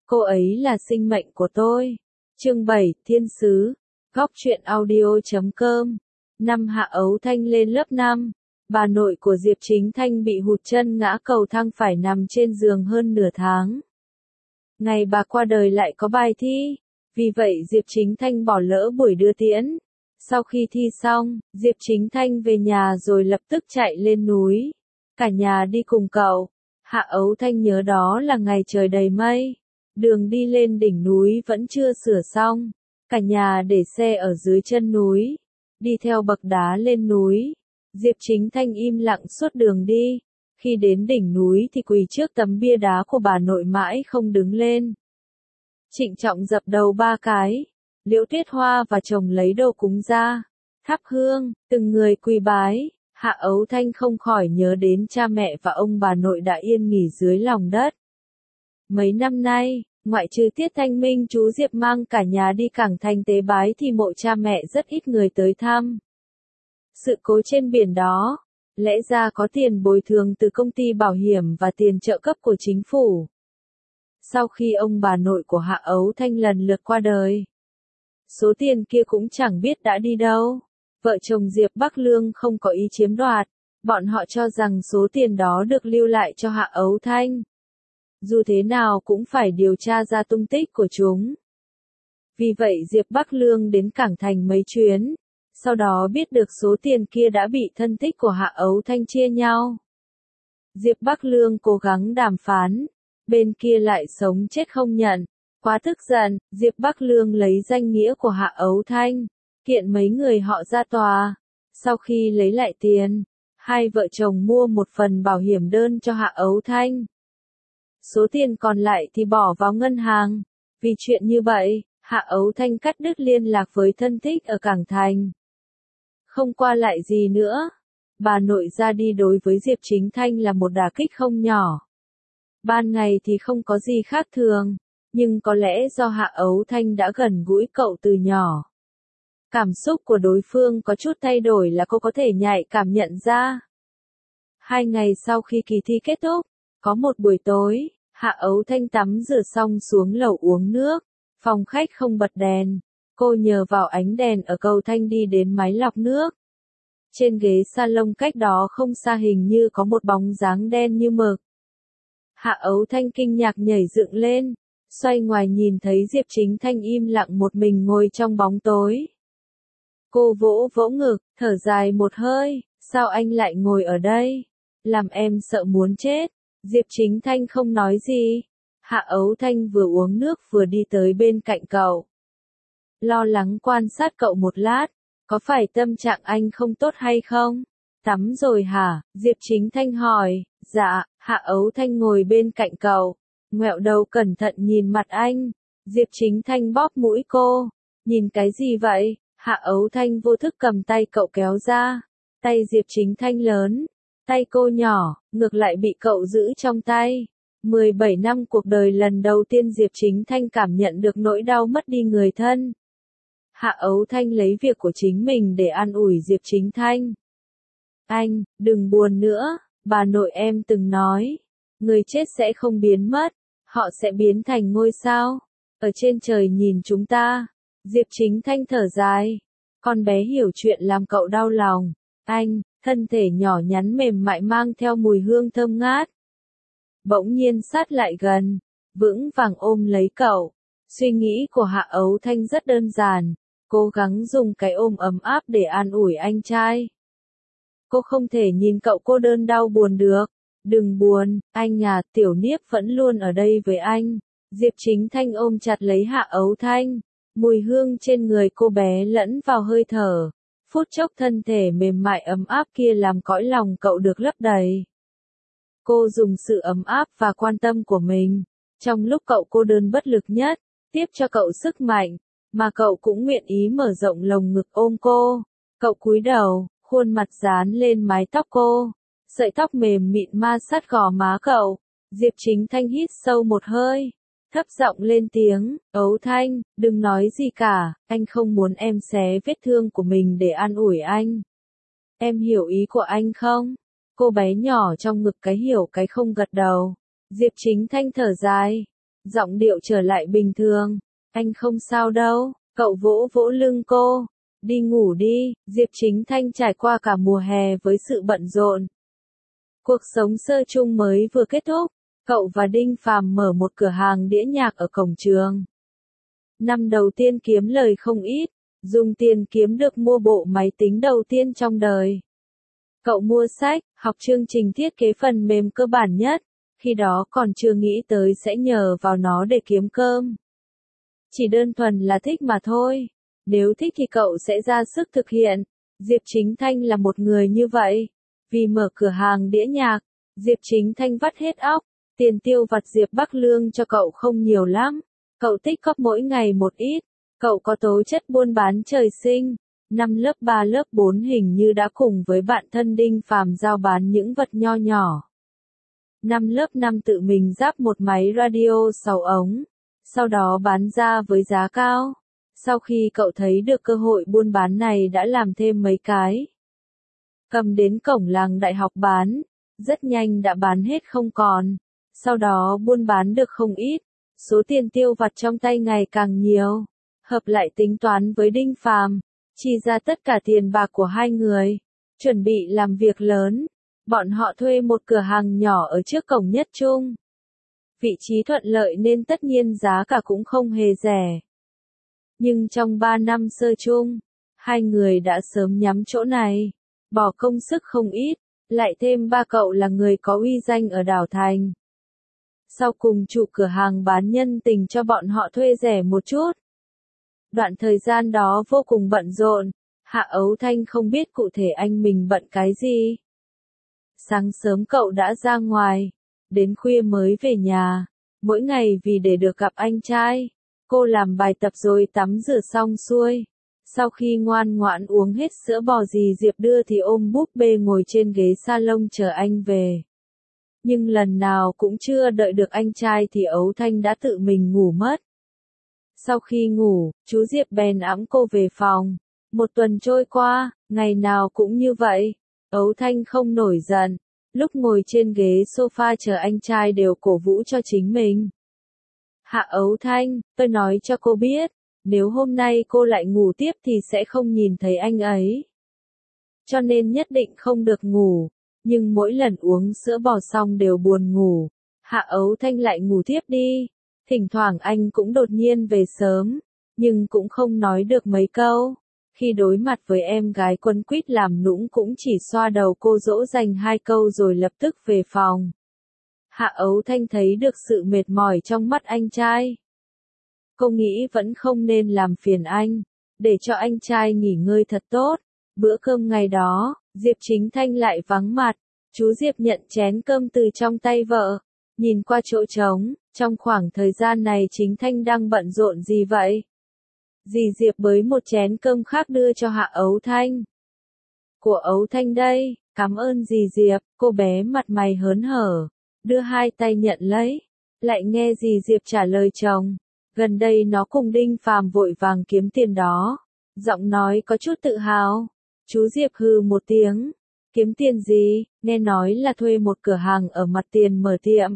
Cô ấy là sinh mệnh của tôi. Chương 7, Thiên sứ. Góc truyện audio.com. Năm Hạ Ấu Thanh lên lớp 5. Bà nội của Diệp Chính Thanh bị hụt chân ngã cầu thang phải nằm trên giường hơn nửa tháng. Ngày bà qua đời lại có bài thi. Vì vậy Diệp Chính Thanh bỏ lỡ buổi đưa tiễn. Sau khi thi xong, Diệp Chính Thanh về nhà rồi lập tức chạy lên núi. Cả nhà đi cùng cậu. Hạ Ấu Thanh nhớ đó là ngày trời đầy mây. Đường đi lên đỉnh núi vẫn chưa sửa xong. Cả nhà để xe ở dưới chân núi. Đi theo bậc đá lên núi. Diệp Chính Thanh im lặng suốt đường đi. Khi đến đỉnh núi thì quỳ trước tấm bia đá của bà nội mãi không đứng lên. Trịnh trọng dập đầu 3 cái. Liễu Tuyết Hoa và chồng lấy đồ cúng ra. Thắp hương, từng người quỳ bái. Hạ Ấu Thanh không khỏi nhớ đến cha mẹ và ông bà nội đã yên nghỉ dưới lòng đất. Mấy năm nay, ngoại trừ Tiết Thanh Minh chú Diệp mang cả nhà đi Cảng Thành tế bái thì mộ cha mẹ rất ít người tới thăm. Sự cố trên biển đó, lẽ ra có tiền bồi thường từ công ty bảo hiểm và tiền trợ cấp của chính phủ. Sau khi ông bà nội của Hạ Ấu Thanh lần lượt qua đời, số tiền kia cũng chẳng biết đã đi đâu. Vợ chồng Diệp Bắc Lương không có ý chiếm đoạt, bọn họ cho rằng số tiền đó được lưu lại cho Hạ Ấu Thanh. Dù thế nào cũng phải điều tra ra tung tích của chúng. Vì vậy Diệp Bắc Lương đến Cảng Thành mấy chuyến, sau đó biết được số tiền kia đã bị thân thích của Hạ Ấu Thanh chia nhau. Diệp Bắc Lương cố gắng đàm phán, bên kia lại sống chết không nhận. Quá tức giận, Diệp Bắc Lương lấy danh nghĩa của Hạ Ấu Thanh, kiện mấy người họ ra tòa. Sau khi lấy lại tiền, hai vợ chồng mua một phần bảo hiểm đơn cho Hạ Ấu Thanh. Số tiền còn lại thì bỏ vào ngân hàng. Vì chuyện như vậy, Hạ Ấu Thanh cắt đứt liên lạc với thân thích ở Cảng Thành. Không qua lại gì nữa. Bà nội ra đi đối với Diệp Chính Thanh là một đả kích không nhỏ. Ban ngày thì không có gì khác thường, nhưng có lẽ do Hạ Ấu Thanh đã gần gũi cậu từ nhỏ. Cảm xúc của đối phương có chút thay đổi là cô có thể nhạy cảm nhận ra. 2 ngày sau khi kỳ thi kết thúc, có một buổi tối, Hạ Ấu Thanh tắm rửa xong xuống lầu uống nước. Phòng khách không bật đèn. Cô nhờ vào ánh đèn ở cầu thang đi đến máy lọc nước. Trên ghế salon cách đó không xa hình như có một bóng dáng đen như mực. Hạ Ấu Thanh kinh ngạc nhảy dựng lên, xoay ngoài nhìn thấy Diệp Chính Thanh im lặng một mình ngồi trong bóng tối. Cô vỗ vỗ ngực, thở dài một hơi, sao anh lại ngồi ở đây? Làm em sợ muốn chết. Diệp Chính Thanh không nói gì. Hạ Ấu Thanh vừa uống nước vừa đi tới bên cạnh cậu. Lo lắng quan sát cậu một lát, có phải tâm trạng anh không tốt hay không? Tắm rồi hả? Diệp Chính Thanh hỏi. Dạ. Hạ Ấu Thanh ngồi bên cạnh cậu, ngoẹo đầu cẩn thận nhìn mặt anh. Diệp Chính Thanh bóp mũi cô. Nhìn cái gì vậy? Hạ Ấu Thanh vô thức cầm tay cậu kéo ra. Tay Diệp Chính Thanh lớn, tay cô nhỏ, ngược lại bị cậu giữ trong tay. 17 năm cuộc đời lần đầu tiên Diệp Chính Thanh cảm nhận được nỗi đau mất đi người thân. Hạ Ấu Thanh lấy việc của chính mình để an ủi Diệp Chính Thanh. Anh, đừng buồn nữa, bà nội em từng nói, người chết sẽ không biến mất, họ sẽ biến thành ngôi sao, ở trên trời nhìn chúng ta. Diệp Chính Thanh thở dài, con bé hiểu chuyện làm cậu đau lòng. Anh, thân thể nhỏ nhắn mềm mại mang theo mùi hương thơm ngát. Bỗng nhiên sát lại gần, vững vàng ôm lấy cậu. Suy nghĩ của Hạ Ấu Thanh rất đơn giản, cố gắng dùng cái ôm ấm áp để an ủi anh trai. Cô không thể nhìn cậu cô đơn đau buồn được. Đừng buồn, anh à, Tiểu Niếp vẫn luôn ở đây với anh. Diệp Chính Thanh ôm chặt lấy Hạ Ấu Thanh. Mùi hương trên người cô bé lẫn vào hơi thở. Phút chốc thân thể mềm mại ấm áp kia làm cõi lòng cậu được lấp đầy. Cô dùng sự ấm áp và quan tâm của mình, trong lúc cậu cô đơn bất lực nhất, tiếp cho cậu sức mạnh, mà cậu cũng nguyện ý mở rộng lồng ngực ôm cô. Cậu cúi đầu, khuôn mặt dán lên mái tóc cô, sợi tóc mềm mịn ma sát gò má cậu. Diệp Chính Thanh hít sâu một hơi, thấp giọng lên tiếng, Ấu Thanh, đừng nói gì cả, anh không muốn em xé vết thương của mình để an ủi anh. Em hiểu ý của anh không? Cô bé nhỏ trong ngực cái hiểu cái không gật đầu. Diệp Chính Thanh thở dài. Giọng điệu trở lại bình thường. Anh không sao đâu, cậu vỗ vỗ lưng cô. Đi ngủ đi, Diệp Chính Thanh trải qua cả mùa hè với sự bận rộn. Cuộc sống sơ chung mới vừa kết thúc, cậu và Đinh Phàm mở một cửa hàng đĩa nhạc ở cổng trường. Năm đầu tiên kiếm lời không ít, dùng tiền kiếm được mua bộ máy tính đầu tiên trong đời. Cậu mua sách, học chương trình thiết kế phần mềm cơ bản nhất, khi đó còn chưa nghĩ tới sẽ nhờ vào nó để kiếm cơm. Chỉ đơn thuần là thích mà thôi. Nếu thích thì cậu sẽ ra sức thực hiện. Diệp Chính Thanh là một người như vậy. Vì mở cửa hàng đĩa nhạc, Diệp Chính Thanh vắt hết óc. Tiền tiêu vặt Diệp Bắc Lương cho cậu không nhiều lắm. Cậu tích cóp mỗi ngày một ít. Cậu có tố chất buôn bán trời sinh. Năm lớp 3 lớp 4 hình như đã cùng với bạn thân Đinh Phàm giao bán những vật nho nhỏ. Năm lớp 5 tự mình ráp một máy radio 6 ống. Sau đó bán ra với giá cao. Sau khi cậu thấy được cơ hội buôn bán này đã làm thêm mấy cái. Cầm đến cổng làng đại học bán. Rất nhanh đã bán hết không còn. Sau đó buôn bán được không ít. Số tiền tiêu vặt trong tay ngày càng nhiều. Hợp lại tính toán với Đinh Phàm, chi ra tất cả tiền bạc của hai người. Chuẩn bị làm việc lớn. Bọn họ thuê một cửa hàng nhỏ ở trước cổng Nhất Trung. Vị trí thuận lợi nên tất nhiên giá cả cũng không hề rẻ. Nhưng trong 3 năm sơ chung, hai người đã sớm nhắm chỗ này, bỏ công sức không ít, lại thêm ba cậu là người có uy danh ở đảo thành. Sau cùng chủ cửa hàng bán nhân tình cho bọn họ thuê rẻ một chút. Đoạn thời gian đó vô cùng bận rộn, Hạ Ấu Thanh không biết cụ thể anh mình bận cái gì. Sáng sớm cậu đã ra ngoài, đến khuya mới về nhà, mỗi ngày vì để được gặp anh trai. Cô làm bài tập rồi tắm rửa xong xuôi. Sau khi ngoan ngoãn uống hết sữa bò dì Diệp đưa thì ôm búp bê ngồi trên ghế salon chờ anh về. Nhưng lần nào cũng chưa đợi được anh trai thì Ấu Thanh đã tự mình ngủ mất. Sau khi ngủ, chú Diệp bèn ẵm cô về phòng. Một tuần trôi qua, ngày nào cũng như vậy. Ấu Thanh không nổi giận. Lúc ngồi trên ghế sofa chờ anh trai đều cổ vũ cho chính mình. Hạ Ấu Thanh, tôi nói cho cô biết, nếu hôm nay cô lại ngủ tiếp thì sẽ không nhìn thấy anh ấy. Cho nên nhất định không được ngủ, nhưng mỗi lần uống sữa bò xong đều buồn ngủ. Hạ Ấu Thanh lại ngủ tiếp đi. Thỉnh thoảng anh cũng đột nhiên về sớm, nhưng cũng không nói được mấy câu. Khi đối mặt với em gái quấn quýt làm nũng cũng chỉ xoa đầu cô dỗ dành 2 câu rồi lập tức về phòng. Hạ Ấu Thanh thấy được sự mệt mỏi trong mắt anh trai. Cô nghĩ vẫn không nên làm phiền anh, để cho anh trai nghỉ ngơi thật tốt. Bữa cơm ngày đó, Diệp Chính Thanh lại vắng mặt. Chú Diệp nhận chén cơm từ trong tay vợ, nhìn qua chỗ trống. Trong khoảng thời gian này Chính Thanh đang bận rộn gì vậy? Dì Diệp bới một chén cơm khác đưa cho Hạ Ấu Thanh. Của Ấu Thanh đây, cảm ơn dì Diệp. Cô bé mặt mày hớn hở, đưa 2 tay nhận lấy. Lại nghe dì Diệp trả lời chồng, gần đây nó cùng Đinh Phàm vội vàng kiếm tiền đó. Giọng nói có chút tự hào. Chú Diệp hừ một tiếng. Kiếm tiền gì? Nghe nói là thuê một cửa hàng ở mặt tiền mở tiệm.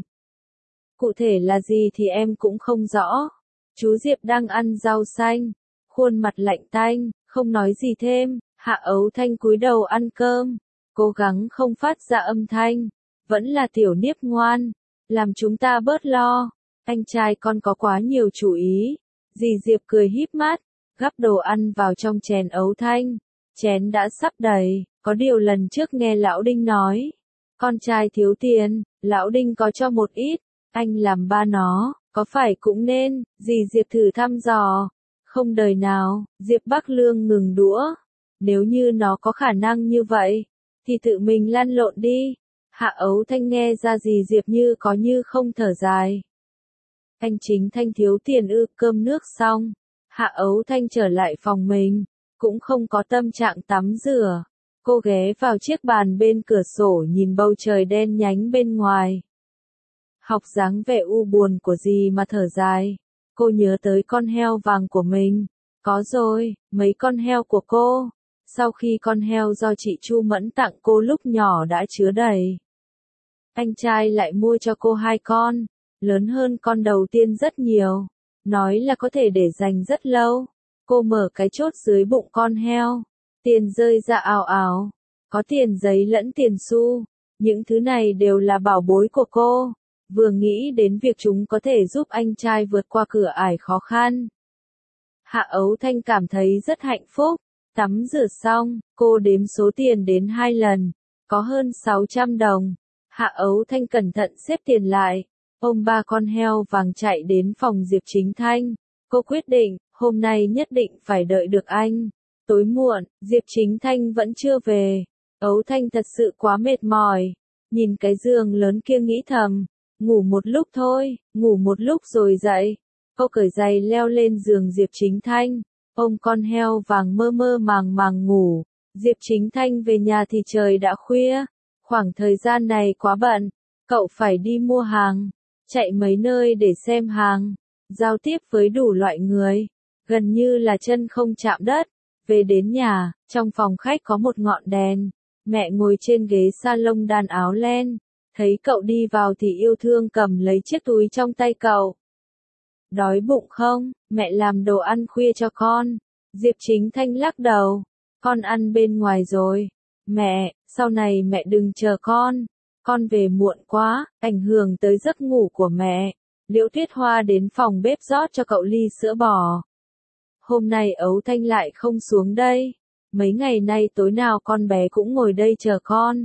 Cụ thể là gì thì em cũng không rõ. Chú Diệp đang ăn rau xanh, khuôn mặt lạnh tanh, không nói gì thêm. Hạ Ấu Thanh cúi đầu ăn cơm, cố gắng không phát ra âm thanh. Vẫn là tiểu Niếp ngoan, làm chúng ta bớt lo. Anh trai con có quá nhiều chủ ý. Dì Diệp cười híp mắt, gắp đồ ăn vào trong chén Ấu Thanh. Chén đã sắp đầy, có điều lần trước nghe Lão Đinh nói, con trai thiếu tiền, Lão Đinh có cho một ít, anh làm ba nó, có phải cũng nên, dì Diệp thử thăm dò. Không đời nào, Diệp Bắc Lương ngừng đũa. Nếu như nó có khả năng như vậy, thì tự mình lăn lộn đi. Hạ Ấu Thanh nghe ra dì Diệp như có như không thở dài. Anh Chính Thanh thiếu tiền ư? Cơm nước xong, Hạ Ấu Thanh trở lại phòng mình, cũng không có tâm trạng tắm rửa. Cô ghé vào chiếc bàn bên cửa sổ nhìn bầu trời đen nhánh bên ngoài. Học dáng vẻ u buồn của dì mà thở dài. Cô nhớ tới con heo vàng của mình. Có rồi, mấy con heo của cô. Sau khi con heo do chị Chu Mẫn tặng cô lúc nhỏ đã chứa đầy. Anh trai lại mua cho cô 2 con. lớn hơn con đầu tiên rất nhiều. Nói là có thể để dành rất lâu. Cô mở cái chốt dưới bụng con heo. Tiền rơi ra ào ào. Có tiền giấy lẫn tiền xu. Những thứ này đều là bảo bối của cô. Vừa nghĩ đến việc chúng có thể giúp anh trai vượt qua cửa ải khó khăn. Hạ Ấu Thanh cảm thấy rất hạnh phúc. Tắm rửa xong, cô đếm số tiền đến 2 lần. Có hơn 600 đồng. Hạ Ấu Thanh cẩn thận xếp tiền lại. Ôm 3 con heo vàng chạy đến phòng Diệp Chính Thanh. Cô quyết định, hôm nay nhất định phải đợi được anh. Tối muộn, Diệp Chính Thanh vẫn chưa về. Ấu Thanh thật sự quá mệt mỏi. Nhìn cái giường lớn kia nghĩ thầm. Ngủ một lúc thôi, ngủ một lúc rồi dậy. Cô cởi giày leo lên giường Diệp Chính Thanh. Ôm con heo vàng mơ mơ màng màng ngủ. Diệp Chính Thanh về nhà thì trời đã khuya. Khoảng thời gian này quá bận. Cậu phải đi mua hàng. Chạy mấy nơi để xem hàng. Giao tiếp với đủ loại người. Gần như là chân không chạm đất. Về đến nhà, trong phòng khách có một ngọn đèn. Mẹ ngồi trên ghế salon đan áo len. Thấy cậu đi vào thì yêu thương cầm lấy chiếc túi trong tay cậu. Đói bụng không? Mẹ làm đồ ăn khuya cho con. Diệp Chính Thanh lắc đầu. Con ăn bên ngoài rồi. Mẹ, sau này mẹ đừng chờ con. Con về muộn quá, ảnh hưởng tới giấc ngủ của mẹ. Liễu Tuyết Hoa đến phòng bếp rót cho cậu ly sữa bò. Hôm nay Ấu Thanh lại không xuống đây. Mấy ngày nay tối nào con bé cũng ngồi đây chờ con.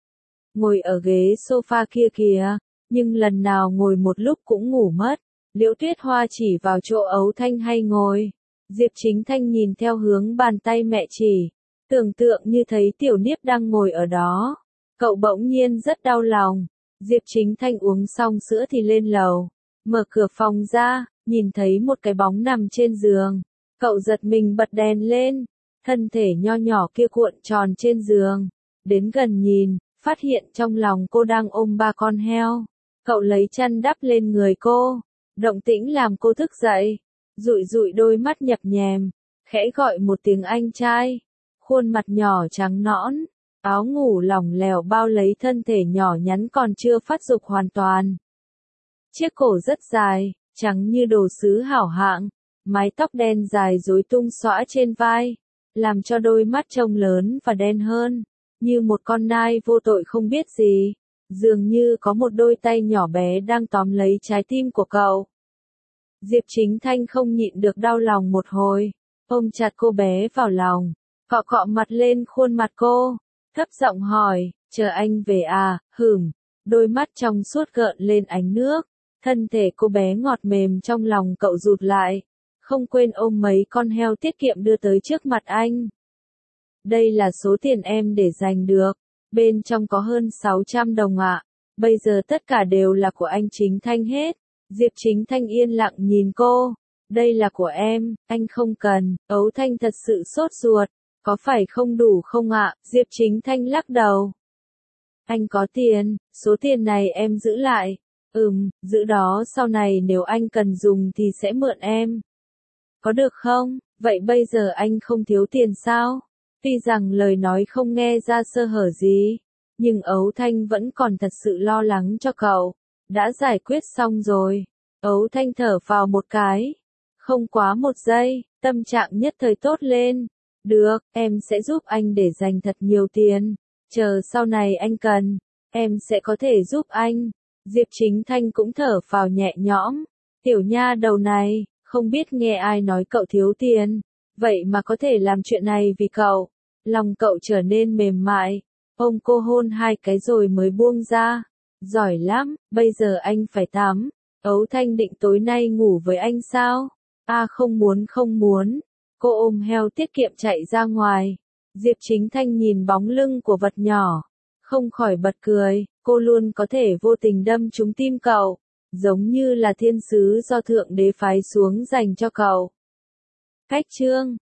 Ngồi ở ghế sofa kia kìa, nhưng lần nào ngồi một lúc cũng ngủ mất. Liễu Tuyết Hoa chỉ vào chỗ Ấu Thanh hay ngồi. Diệp Chính Thanh nhìn theo hướng bàn tay mẹ chỉ, tưởng tượng như thấy Tiểu Niếp đang ngồi ở đó. Cậu bỗng nhiên rất đau lòng. Diệp Chính Thanh uống xong sữa thì lên lầu, mở cửa phòng ra, nhìn thấy một cái bóng nằm trên giường. Cậu giật mình bật đèn lên, thân thể nho nhỏ kia cuộn tròn trên giường. Đến gần nhìn, phát hiện trong lòng cô đang ôm 3 con heo. Cậu lấy chăn đắp lên người cô. Động tĩnh làm cô thức dậy. Dụi dụi đôi mắt nhập nhèm. Khẽ gọi một tiếng anh trai. Khuôn mặt nhỏ trắng nõn. Áo ngủ lỏng lẻo bao lấy thân thể nhỏ nhắn còn chưa phát dục hoàn toàn. Chiếc cổ rất dài, trắng như đồ sứ hảo hạng. Mái tóc đen dài rối tung xõa trên vai. Làm cho đôi mắt trông lớn và đen hơn. Như một con nai vô tội không biết gì. Dường như có một đôi tay nhỏ bé đang tóm lấy trái tim của cậu. Diệp Chính Thanh không nhịn được đau lòng một hồi. Ôm chặt cô bé vào lòng. Cọ cọ mặt lên khuôn mặt cô. Thấp giọng hỏi, chờ anh về à, hửm. Đôi mắt trong suốt gợn lên ánh nước. Thân thể cô bé ngọt mềm trong lòng cậu rụt lại. Không quên ôm mấy con heo tiết kiệm đưa tới trước mặt anh. Đây là số tiền em để dành được. Bên trong có hơn 600 đồng ạ. Bây giờ tất cả đều là của anh Chính Thanh hết. Diệp Chính Thanh yên lặng nhìn cô. Đây là của em, anh không cần. Ấu Thanh thật sự sốt ruột. Có phải không đủ không ạ? Diệp Chính Thanh lắc đầu. Anh có tiền, số tiền này em giữ lại. Giữ đó sau này nếu anh cần dùng thì sẽ mượn em. Có được không? Vậy bây giờ anh không thiếu tiền sao? Tuy rằng lời nói không nghe ra sơ hở gì, nhưng Ấu Thanh vẫn còn thật sự lo lắng cho cậu. Đã giải quyết xong rồi. Ấu Thanh thở phào một cái. Không quá 1 giây, tâm trạng nhất thời tốt lên. Được, em sẽ giúp anh để dành thật nhiều tiền. Chờ sau này anh cần, em sẽ có thể giúp anh. Diệp Chính Thanh cũng thở phào nhẹ nhõm. Tiểu nha đầu này, không biết nghe ai nói cậu thiếu tiền. Vậy mà có thể làm chuyện này vì cậu. Lòng cậu trở nên mềm mại. Ôm cô hôn 2 cái rồi mới buông ra. Giỏi lắm, bây giờ anh phải tắm. Ấu Thanh định tối nay ngủ với anh sao? Không muốn. Cô ôm heo tiết kiệm chạy ra ngoài. Diệp Chính Thanh nhìn bóng lưng của vật nhỏ. Không khỏi bật cười, cô luôn có thể vô tình đâm trúng tim cậu. Giống như là thiên sứ do Thượng Đế phái xuống dành cho cậu. Cách chương